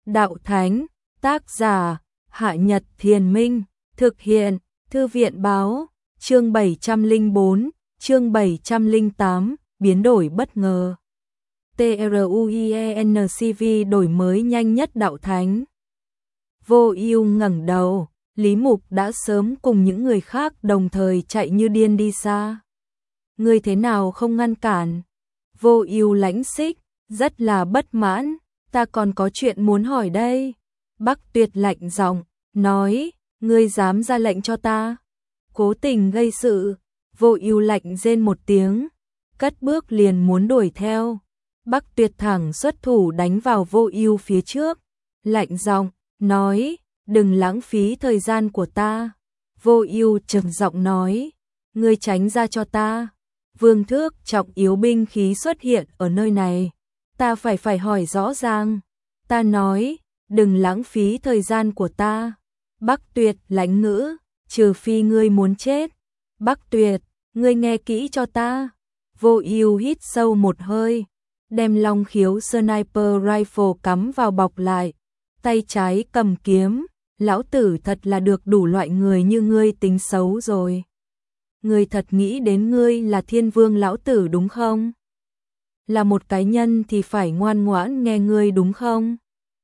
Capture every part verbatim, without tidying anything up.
Đạo Thánh, tác giả, Hạ Nhật Thiền Minh, thực hiện, Thư viện Báo, chương bảy trăm lẻ bốn, chương bảy trăm lẻ tám, biến đổi bất ngờ. TRUIENCV đổi mới nhanh nhất Đạo Thánh. Vô Ưu ngẩng đầu, Lý Mục đã sớm cùng những người khác đồng thời chạy như điên đi xa. Ngươi thế nào không ngăn cản? Vô Ưu lãnh xích, rất là bất mãn, ta còn có chuyện muốn hỏi đây. Bắc Tuyệt lạnh giọng, nói, ngươi dám ra lệnh cho ta? Cố tình gây sự. Vô Ưu lạnh rên một tiếng, cất bước liền muốn đuổi theo. Bắc Tuyệt thẳng xuất thủ đánh vào Vô Ưu phía trước, lạnh giọng, nói, đừng lãng phí thời gian của ta. Vô Ưu trầm giọng nói, ngươi tránh ra cho ta. Vương Thước trọng yếu binh khí xuất hiện ở nơi này, ta phải phải hỏi rõ ràng. Ta nói, đừng lãng phí thời gian của ta. Bắc Tuyệt lãnh ngữ, trừ phi ngươi muốn chết. Bắc Tuyệt, ngươi nghe kỹ cho ta. Vô Ưu hít sâu một hơi, đem Long Khiếu Sniper Rifle cắm vào bọc lại, tay trái cầm kiếm. Lão tử thật là được đủ loại người như ngươi tính xấu rồi. Ngươi thật nghĩ đến ngươi là Thiên Vương lão tử đúng không? Là một cái nhân thì phải ngoan ngoãn nghe ngươi đúng không?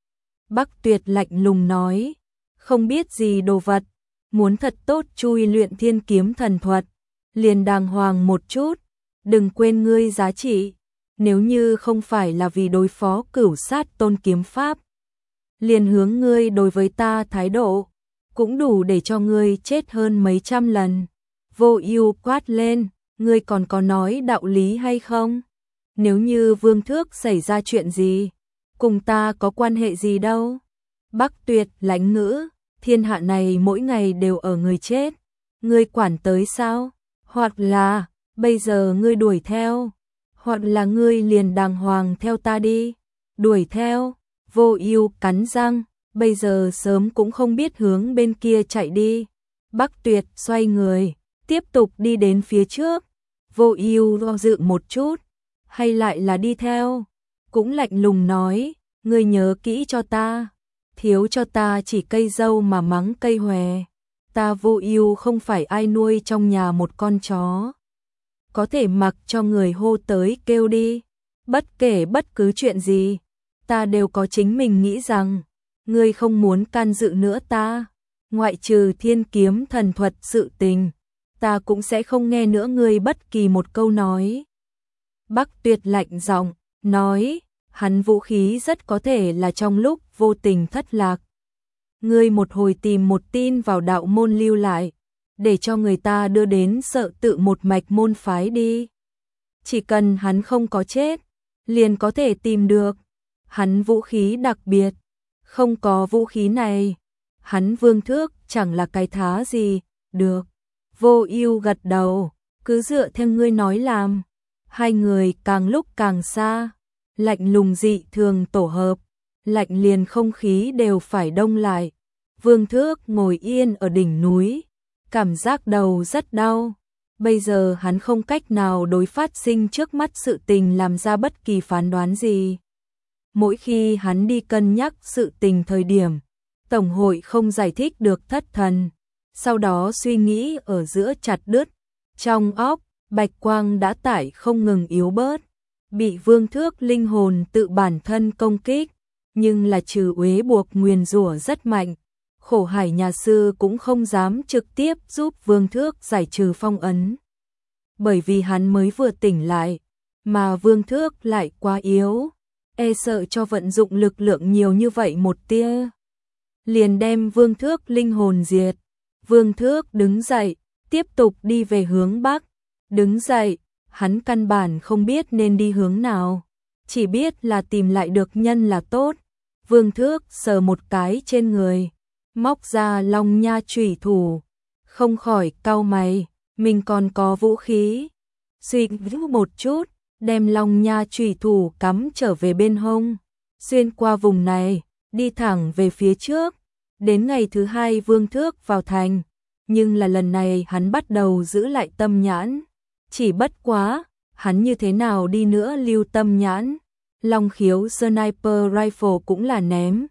Bắc Tuyệt lạnh lùng nói, không biết gì đồ vật, muốn thật tốt chui luyện thiên kiếm thần thuật, liền đàng hoàng một chút, đừng quên ngươi giá trị, nếu như không phải là vì đối phó Cửu Sát Tôn kiếm pháp, liền hướng ngươi đối với ta thái độ, cũng đủ để cho ngươi chết hơn mấy trăm lần. Vô Ưu quát lên, ngươi còn có nói đạo lý hay không? Nếu như Vương Thước xảy ra chuyện gì, cùng ta có quan hệ gì đâu? Bắc Tuyệt lãnh ngữ, thiên hạ này mỗi ngày đều ở người chết, ngươi quản tới sao? Hoặc là, bây giờ ngươi đuổi theo, hoặc là ngươi liền đàng hoàng theo ta đi. Đuổi theo? Vô Ưu cắn răng, bây giờ sớm cũng không biết hướng bên kia chạy đi. Bắc Tuyệt xoay người, tiếp tục đi đến phía trước. Vô Ưu do dự một chút, hay lại là đi theo, cũng lạnh lùng nói, ngươi nhớ kỹ cho ta, thiếu cho ta chỉ cây dâu mà mắng cây hòe. Ta Vô Ưu không phải ai nuôi trong nhà một con chó, có thể mặc cho người hô tới kêu đi, bất kể bất cứ chuyện gì, ta đều có chính mình nghĩ rằng, ngươi không muốn can dự nữa ta, ngoại trừ thiên kiếm thần thuật sự tình, ta cũng sẽ không nghe nữa ngươi bất kỳ một câu nói. Bắc Tuyệt lạnh giọng, nói, hắn vũ khí rất có thể là trong lúc vô tình thất lạc. Ngươi một hồi tìm một tin vào đạo môn lưu lại, để cho người ta đưa đến Sợ Tự một mạch môn phái đi. Chỉ cần hắn không có chết, liền có thể tìm được. Hắn vũ khí đặc biệt, không có vũ khí này, hắn Vương Thước chẳng là cái thá gì, được. Vô Ưu gật đầu, cứ dựa theo ngươi nói làm. Hai người càng lúc càng xa, lạnh lùng dị thường tổ hợp, lạnh liền không khí đều phải đông lại. Vương Thước ngồi yên ở đỉnh núi, cảm giác đầu rất đau. Bây giờ hắn không cách nào đối phát sinh trước mắt sự tình làm ra bất kỳ phán đoán gì. Mỗi khi hắn đi cân nhắc sự tình thời điểm, Tổng hội không giải thích được thất thần, sau đó suy nghĩ ở giữa chặt đứt, trong óc, bạch quang đã tải không ngừng yếu bớt, bị Vương Thước linh hồn tự bản thân công kích, nhưng là trừ uế buộc nguyền rủa rất mạnh, Khổ Hải nhà sư cũng không dám trực tiếp giúp Vương Thước giải trừ phong ấn. Bởi vì hắn mới vừa tỉnh lại, mà Vương Thước lại quá yếu, e sợ cho vận dụng lực lượng nhiều như vậy một tia, liền đem Vương Thước linh hồn diệt. Vương Thước đứng dậy, tiếp tục đi về hướng Bắc. Đứng dậy, hắn căn bản không biết nên đi hướng nào, chỉ biết là tìm lại được nhân là tốt. Vương Thước sờ một cái trên người, móc ra Long Nha chủy thủ, không khỏi cau mày, mình còn có vũ khí. Suy nghĩ một chút, đem Long Nha chủy thủ cắm trở về bên hông, xuyên qua vùng này, đi thẳng về phía trước. Đến ngày thứ hai Vương Thước vào thành, nhưng là lần này hắn bắt đầu giữ lại tâm nhãn. Chỉ bất quá, hắn như thế nào đi nữa lưu tâm nhãn, Long Khiếu Sniper Rifle cũng là ném,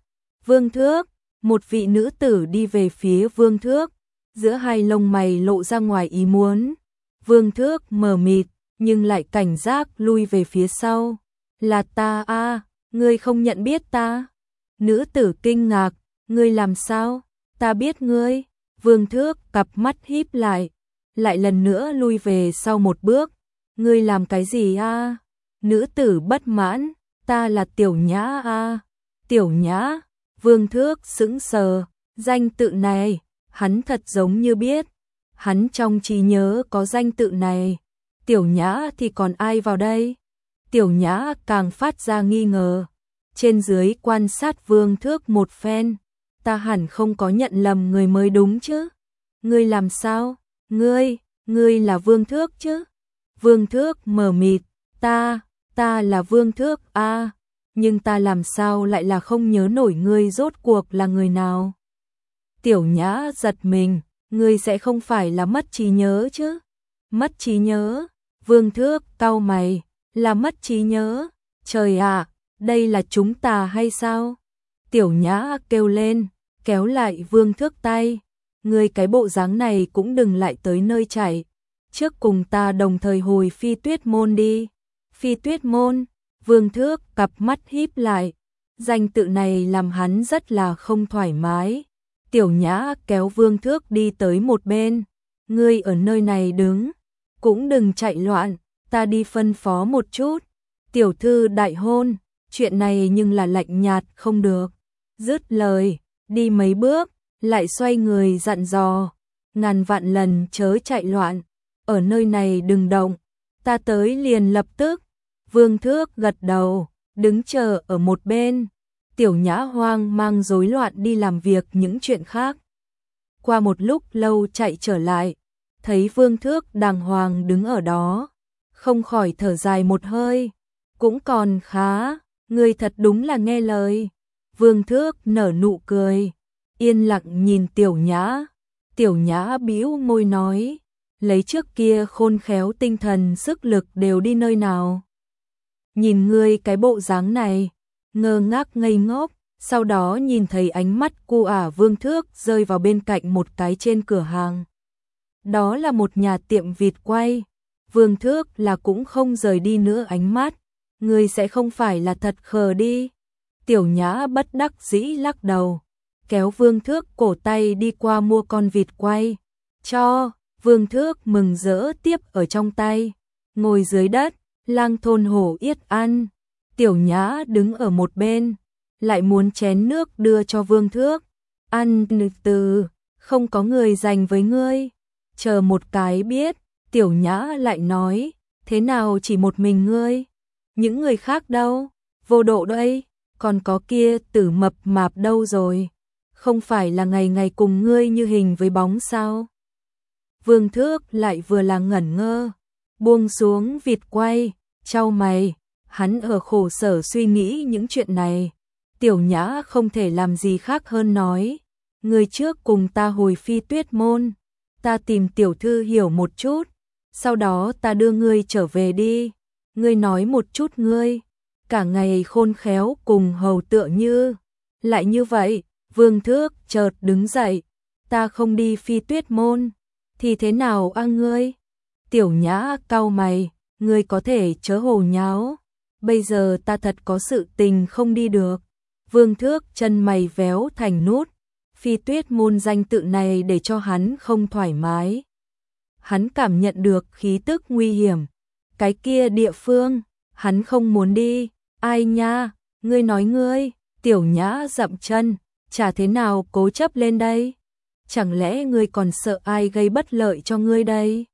Vương Thước, một vị nữ tử đi về phía Vương Thước, giữa hai lông mày lộ ra ngoài ý muốn. Vương Thước mờ mịt, nhưng lại cảnh giác lui về phía sau. Là ta a, ngươi không nhận biết ta? Nữ tử kinh ngạc, ngươi làm sao? Ta biết ngươi. Vương Thước cặp mắt híp lại, lại lần nữa lui về sau một bước. Ngươi làm cái gì a? Nữ tử bất mãn, ta là Tiểu Nhã a. Tiểu Nhã? Vương Thước sững sờ, danh tự này, hắn thật giống như biết. Hắn trong trí nhớ có danh tự này. Tiểu Nhã thì còn ai vào đây? Tiểu Nhã càng phát ra nghi ngờ. Trên dưới quan sát Vương Thước một phen. Ta hẳn không có nhận lầm người mới đúng chứ? Ngươi làm sao? Ngươi, ngươi là Vương Thước chứ? Vương Thước mờ mịt, ta, ta là Vương Thước a, nhưng ta làm sao lại là không nhớ nổi ngươi rốt cuộc là người nào? Tiểu Nhã giật mình, ngươi sẽ không phải là mất trí nhớ chứ? Mất trí nhớ? Vương Thước cau mày, là mất trí nhớ? Trời ạ, đây là chúng ta hay sao? Tiểu Nhã kêu lên, kéo lại Vương Thước tay. Ngươi cái bộ dáng này cũng đừng lại tới nơi chảy. Trước cùng ta đồng thời hồi Phi Tuyết Môn đi. Phi Tuyết Môn? Vương Thước cặp mắt híp lại. Danh tự này làm hắn rất là không thoải mái. Tiểu Nhã kéo Vương Thước đi tới một bên. Ngươi ở nơi này đứng, cũng đừng chạy loạn, ta đi phân phó một chút. Tiểu thư đại hôn, chuyện này nhưng là lạnh nhạt không được. Dứt lời, đi mấy bước, lại xoay người dặn dò. Ngàn vạn lần chớ chạy loạn, ở nơi này đừng động, ta tới liền lập tức. Vương Thước gật đầu, đứng chờ ở một bên. Tiểu Nhã hoang mang rối loạn đi làm việc những chuyện khác. Qua một lúc lâu chạy trở lại, thấy Vương Thước đàng hoàng đứng ở đó, không khỏi thở dài một hơi. Cũng còn khá, ngươi thật đúng là nghe lời. Vương Thước nở nụ cười, yên lặng nhìn Tiểu Nhã. Tiểu Nhã bĩu môi nói, lấy trước kia khôn khéo tinh thần sức lực đều đi nơi nào? Nhìn ngươi cái bộ dáng này, ngơ ngác ngây ngốc, sau đó nhìn thấy ánh mắt cu ả Vương Thước rơi vào bên cạnh một cái trên cửa hàng. Đó là một nhà tiệm vịt quay. Vương Thước là cũng không rời đi nữa ánh mắt. Ngươi sẽ không phải là thật khờ đi? Tiểu Nhã bất đắc dĩ lắc đầu, kéo Vương Thước cổ tay đi qua mua con vịt quay. Cho, Vương Thước mừng rỡ tiếp ở trong tay. Ngồi dưới đất, lang thôn hổ yết ăn. Tiểu Nhã đứng ở một bên, lại muốn chén nước đưa cho Vương Thước. Ăn từ, không có người dành với ngươi. Chờ một cái biết, Tiểu Nhã lại nói, thế nào chỉ một mình ngươi? Những người khác đâu? Vô Độ đây, còn có kia Tử mập mạp đâu rồi? Không phải là ngày ngày cùng ngươi như hình với bóng sao? Vương Thước lại vừa là ngẩn ngơ, buông xuống vịt quay, chau mày, hắn ở khổ sở suy nghĩ những chuyện này. Tiểu Nhã không thể làm gì khác hơn nói, ngươi trước cùng ta hồi Phi Tuyết Môn, ta tìm tiểu thư hiểu một chút, sau đó ta đưa ngươi trở về đi. Ngươi nói một chút ngươi, cả ngày khôn khéo cùng hầu tựa như, lại như vậy. Vương Thước chợt đứng dậy, ta không đi Phi Tuyết Môn, thì thế nào a ngươi? Tiểu Nhã cau mày, ngươi có thể chớ hồ nháo, bây giờ ta thật có sự tình không đi được. Vương Thước chân mày véo thành nút, Phi Tuyết Môn danh tự này để cho hắn không thoải mái. Hắn cảm nhận được khí tức nguy hiểm, cái kia địa phương, hắn không muốn đi. Ai nha, ngươi nói ngươi? Tiểu Nhã dậm chân, chả thế nào cố chấp lên đây. Chẳng lẽ ngươi còn sợ ai gây bất lợi cho ngươi đây?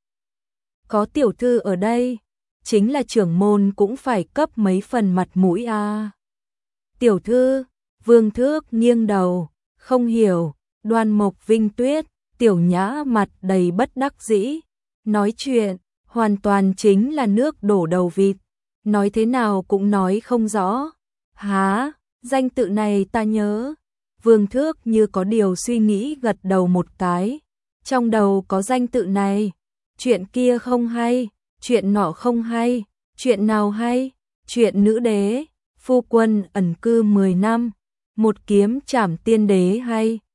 Có tiểu thư ở đây, chính là trưởng môn cũng phải cấp mấy phần mặt mũi à. Tiểu thư, Vương Thước nghiêng đầu, không hiểu. Đoan Mộc Vinh Tuyết, Tiểu Nhã mặt đầy bất đắc dĩ, nói chuyện hoàn toàn chính là nước đổ đầu vịt, nói thế nào cũng nói không rõ. Hả, danh tự này ta nhớ. Vương Thước như có điều suy nghĩ gật đầu một cái, trong đầu có danh tự này. Chuyện kia không hay, chuyện nọ không hay, chuyện nào hay? Chuyện nữ đế, phu quân ẩn cư mười năm, một kiếm chảm tiên đế hay